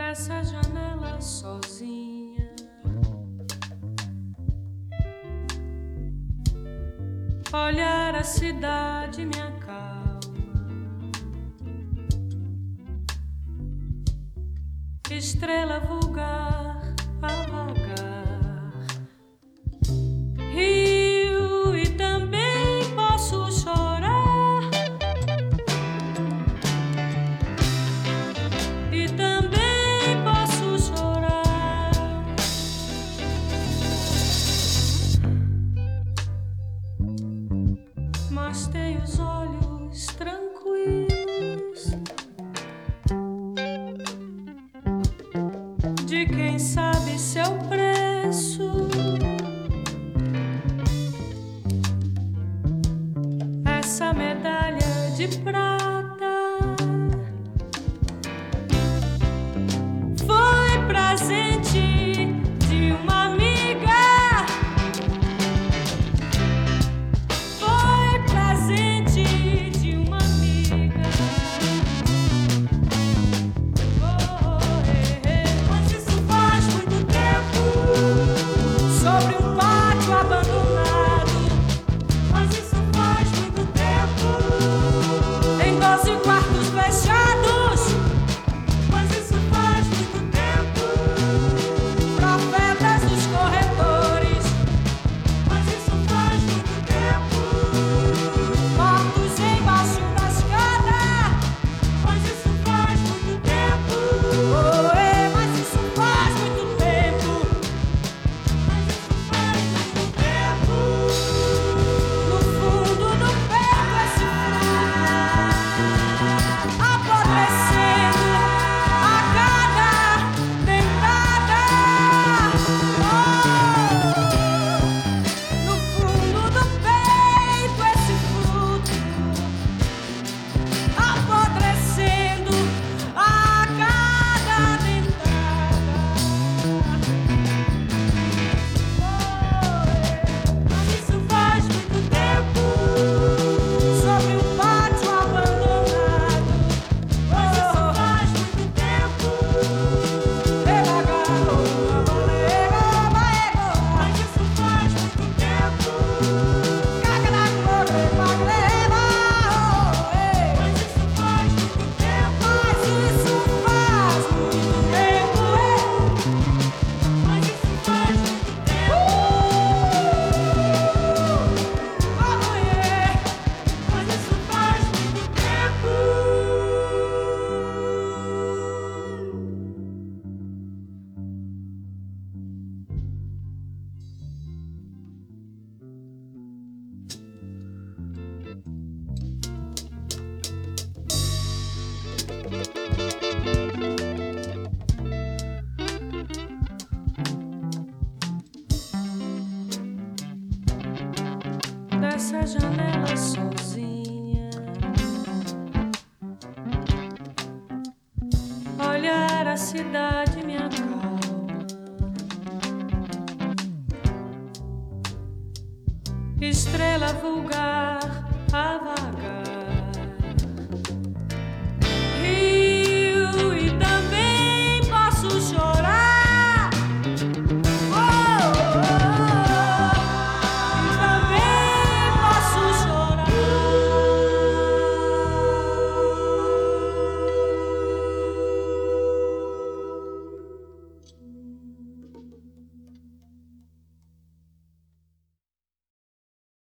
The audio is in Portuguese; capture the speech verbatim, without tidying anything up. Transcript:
dessa janela sozinha. Olhar a cidade me acalma. Estrela vulgar a vagar. Rio e também posso chorar. E também posso chorar. Mas tenho os olhos tranquilos de quem sabe seu preço. Essa medalha de prata foi presente de uma amiga. Foi presente de uma amiga. Oh, eh, eh. Mas isso faz muito tempo. Sobre um pátio abandonado. Mas isso faz muito tempo. Em doze quartos fechados. Mas isso faz muito tempo. Profetas dos corredores. Mas isso faz muito tempo. Mortos embaixo da escada. Mas isso faz muito tempo. Oh, é, mas isso faz muito tempo. Mas isso faz muito tempo. No fundo do peito esse fruto apodrecendo a cada dentada. Oh, no fundo do peito esse fruto apodrecendo a cada dentada. Mas isso faz muito tempo. Sobre um pátio abandonado. Mas isso faz muito tempo. Mas isso faz muito tempo. Mas isso faz muito tempo. Mas isso faz muito tempo. Mas isso faz muito tempo. Mas isso faz muito tempo. Dessa janela sozinha, olhar a cidade me acalma. Estrela vulgar